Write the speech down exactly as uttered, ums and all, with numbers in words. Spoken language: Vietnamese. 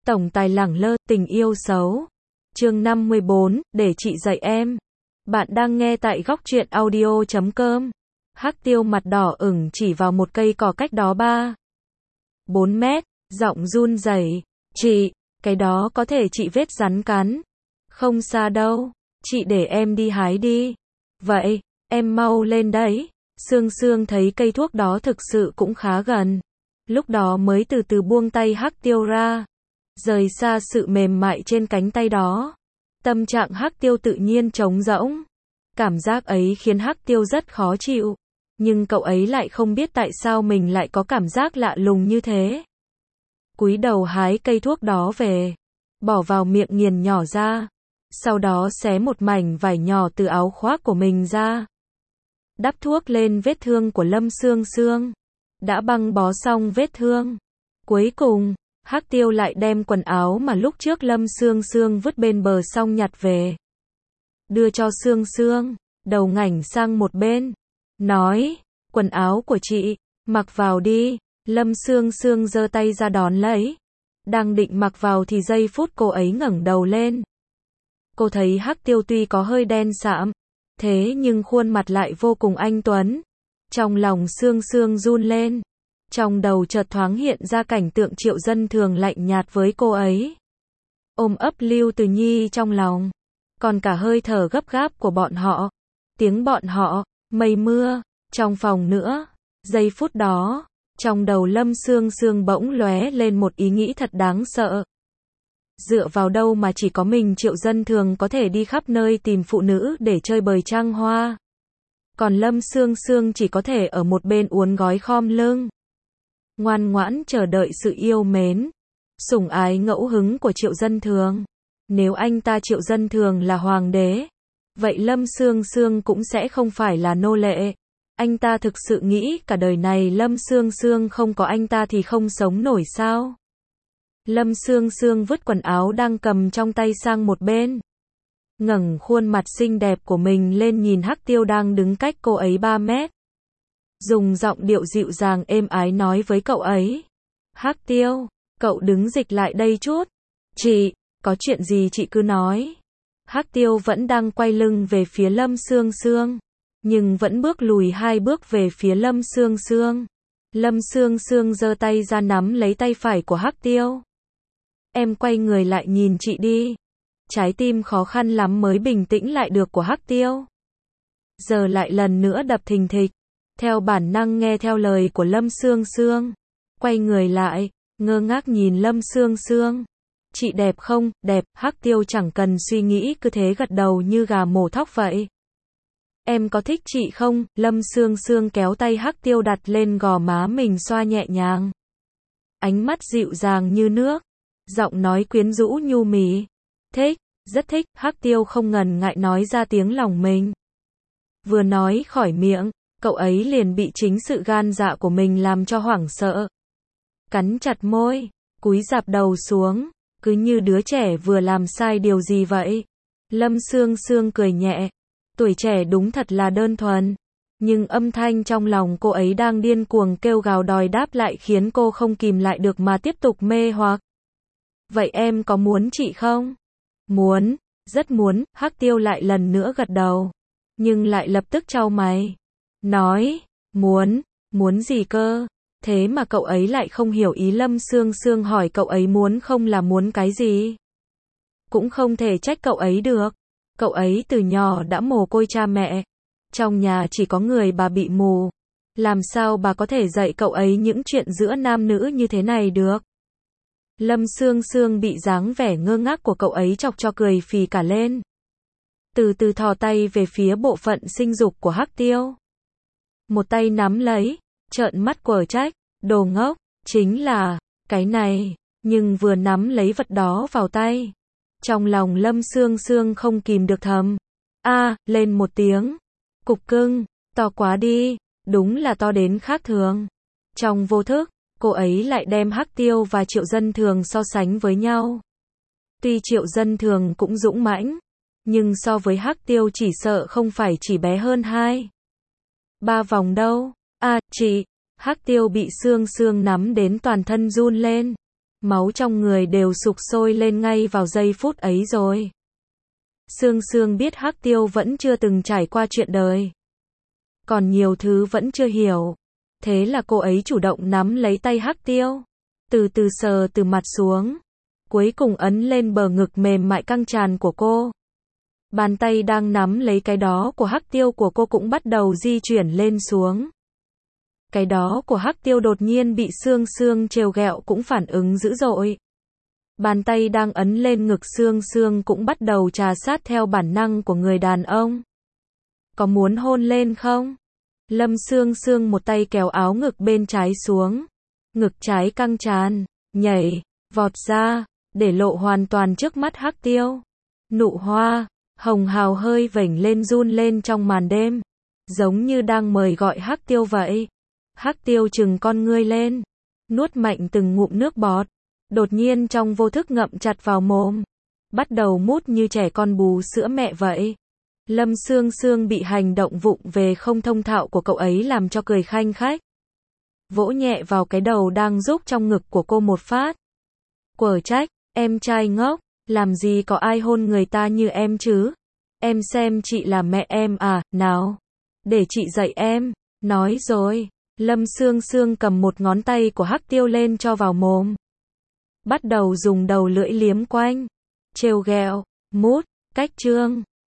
Tổng tài lẳng lơ, tình yêu xấu. Chương năm mươi bốn, để chị dạy em. Bạn đang nghe tại góc truyện audio chấm com. Hắc Tiêu mặt đỏ ửng chỉ vào một cây cỏ cách đó ba, bốn mét, giọng run rẩy. Chị, cái đó có thể chị vết rắn cắn. Không xa đâu, chị để em đi hái đi. Vậy, em mau lên đấy. Sương Sương thấy cây thuốc đó thực sự cũng khá gần. Lúc đó mới từ từ buông tay Hắc Tiêu ra, rời xa sự mềm mại trên cánh tay đó. Tâm trạng Hắc Tiêu tự nhiên trống rỗng. Cảm giác ấy khiến Hắc Tiêu rất khó chịu. Nhưng cậu ấy lại không biết tại sao mình lại có cảm giác lạ lùng như thế. Cúi đầu hái cây thuốc đó về, bỏ vào miệng nghiền nhỏ ra. Sau đó xé một mảnh vải nhỏ từ áo khoác của mình ra. Đắp thuốc lên vết thương của Lâm Sương Sương. Đã băng bó xong vết thương. Cuối cùng, Hắc Tiêu lại đem quần áo mà lúc trước Lâm Sương Sương vứt bên bờ sông nhặt về. Đưa cho Sương Sương, đầu ngảnh sang một bên. Nói, quần áo của chị, mặc vào đi. Lâm Sương Sương giơ tay ra đón lấy. Đang định mặc vào thì giây phút cô ấy ngẩng đầu lên. Cô thấy Hắc Tiêu tuy có hơi đen sạm, thế nhưng khuôn mặt lại vô cùng anh tuấn. Trong lòng Sương Sương run lên. Trong đầu chợt thoáng hiện ra cảnh tượng Triệu Dân Thường lạnh nhạt với cô ấy. Ôm ấp Lưu Từ Nhi trong lòng. Còn cả hơi thở gấp gáp của bọn họ. Tiếng bọn họ, mây mưa, trong phòng nữa. Giây phút đó, trong đầu Lâm Sương Sương bỗng lóe lên một ý nghĩ thật đáng sợ. Dựa vào đâu mà chỉ có mình Triệu Dân Thường có thể đi khắp nơi tìm phụ nữ để chơi bời trăng hoa. Còn Lâm Sương Sương chỉ có thể ở một bên uốn gói khom lưng. Ngoan ngoãn chờ đợi sự yêu mến, sủng ái ngẫu hứng của Triệu Dân Thường. Nếu anh ta Triệu Dân Thường là hoàng đế, vậy Lâm Sương Sương cũng sẽ không phải là nô lệ. Anh ta thực sự nghĩ cả đời này Lâm Sương Sương không có anh ta thì không sống nổi sao? Lâm Sương Sương vứt quần áo đang cầm trong tay sang một bên. Ngẩng khuôn mặt xinh đẹp của mình lên nhìn Hắc Tiêu đang đứng cách cô ấy ba mét. Dùng giọng điệu dịu dàng êm ái nói với cậu ấy. Hắc Tiêu, cậu đứng dịch lại đây chút. Chị, có chuyện gì chị cứ nói. Hắc Tiêu vẫn đang quay lưng về phía Lâm Sương Sương, nhưng vẫn bước lùi hai bước về phía Lâm Sương Sương. Lâm Sương Sương giơ tay ra nắm lấy tay phải của Hắc Tiêu. Em quay người lại nhìn chị đi. Trái tim khó khăn lắm mới bình tĩnh lại được của Hắc Tiêu. Giờ lại lần nữa đập thình thịch. Theo bản năng nghe theo lời của Lâm Sương Sương. Quay người lại, ngơ ngác nhìn Lâm Sương Sương. Chị đẹp không? Đẹp. Hắc Tiêu chẳng cần suy nghĩ cứ thế gật đầu như gà mổ thóc vậy. Em có thích chị không? Lâm Sương Sương kéo tay Hắc Tiêu đặt lên gò má mình xoa nhẹ nhàng. Ánh mắt dịu dàng như nước. Giọng nói quyến rũ nhu mì. Thích, rất thích. Hắc Tiêu không ngần ngại nói ra tiếng lòng mình. Vừa nói khỏi miệng, cậu ấy liền bị chính sự gan dạ của mình làm cho hoảng sợ. Cắn chặt môi, cúi rạp đầu xuống, cứ như đứa trẻ vừa làm sai điều gì vậy. Lâm Sương Sương cười nhẹ. Tuổi trẻ đúng thật là đơn thuần. Nhưng âm thanh trong lòng cô ấy đang điên cuồng kêu gào đòi đáp lại khiến cô không kìm lại được mà tiếp tục mê hoặc. Vậy em có muốn chị không? Muốn, rất muốn. Hắc Tiêu lại lần nữa gật đầu. Nhưng lại lập tức chau mày. Nói, muốn, muốn gì cơ? Thế mà cậu ấy lại không hiểu ý Lâm Sương Sương hỏi cậu ấy muốn không là muốn cái gì. Cũng không thể trách cậu ấy được. Cậu ấy từ nhỏ đã mồ côi cha mẹ. Trong nhà chỉ có người bà bị mù. Làm sao bà có thể dạy cậu ấy những chuyện giữa nam nữ như thế này được? Lâm Sương Sương bị dáng vẻ ngơ ngác của cậu ấy chọc cho cười phì cả lên. Từ từ thò tay về phía bộ phận sinh dục của Hắc Tiêu. Một tay nắm lấy, trợn mắt quở trách, đồ ngốc, chính là cái này, nhưng vừa nắm lấy vật đó vào tay. Trong lòng Lâm Sương Sương không kìm được thầm. A, à, lên một tiếng. Cục cưng, to quá đi, đúng là to đến khác thường. Trong vô thức, cô ấy lại đem Hắc Tiêu và Triệu Dân Thường so sánh với nhau. Tuy Triệu Dân Thường cũng dũng mãnh, nhưng so với Hắc Tiêu chỉ sợ không phải chỉ bé hơn hai, ba vòng đâu. À, chị, Hắc Tiêu bị Sương Sương nắm đến toàn thân run lên. Máu trong người đều sục sôi lên ngay vào giây phút ấy rồi. Sương Sương biết Hắc Tiêu vẫn chưa từng trải qua chuyện đời. Còn nhiều thứ vẫn chưa hiểu. Thế là cô ấy chủ động nắm lấy tay Hắc Tiêu. Từ từ sờ từ mặt xuống. Cuối cùng ấn lên bờ ngực mềm mại căng tràn của cô. Bàn tay đang nắm lấy cái đó của Hắc Tiêu của cô cũng bắt đầu di chuyển lên xuống. Cái đó của Hắc Tiêu đột nhiên bị Sương Sương trêu ghẹo cũng phản ứng dữ dội. Bàn tay đang ấn lên ngực Sương Sương cũng bắt đầu trà sát theo bản năng của người đàn ông. Có muốn hôn lên không? Lâm Sương Sương một tay kéo áo ngực bên trái xuống. Ngực trái căng tràn, nhảy, vọt ra, để lộ hoàn toàn trước mắt Hắc Tiêu. Nụ hoa hồng hào hơi vểnh lên run lên trong màn đêm. Giống như đang mời gọi Hắc Tiêu vậy. Hắc Tiêu trừng con ngươi lên. Nuốt mạnh từng ngụm nước bọt. Đột nhiên trong vô thức ngậm chặt vào mồm. Bắt đầu mút như trẻ con bú sữa mẹ vậy. Lâm Sương Sương bị hành động vụng về không thông thạo của cậu ấy làm cho cười khanh khách. Vỗ nhẹ vào cái đầu đang rúc trong ngực của cô một phát. Quở trách, em trai ngốc, làm gì có ai hôn người ta như em chứ? Em xem chị là mẹ em à, nào. Để chị dạy em. Nói rồi, Lâm Sương Sương cầm một ngón tay của Hắc Tiêu lên cho vào mồm. Bắt đầu dùng đầu lưỡi liếm quanh, trêu ghẹo, mút, cách trương.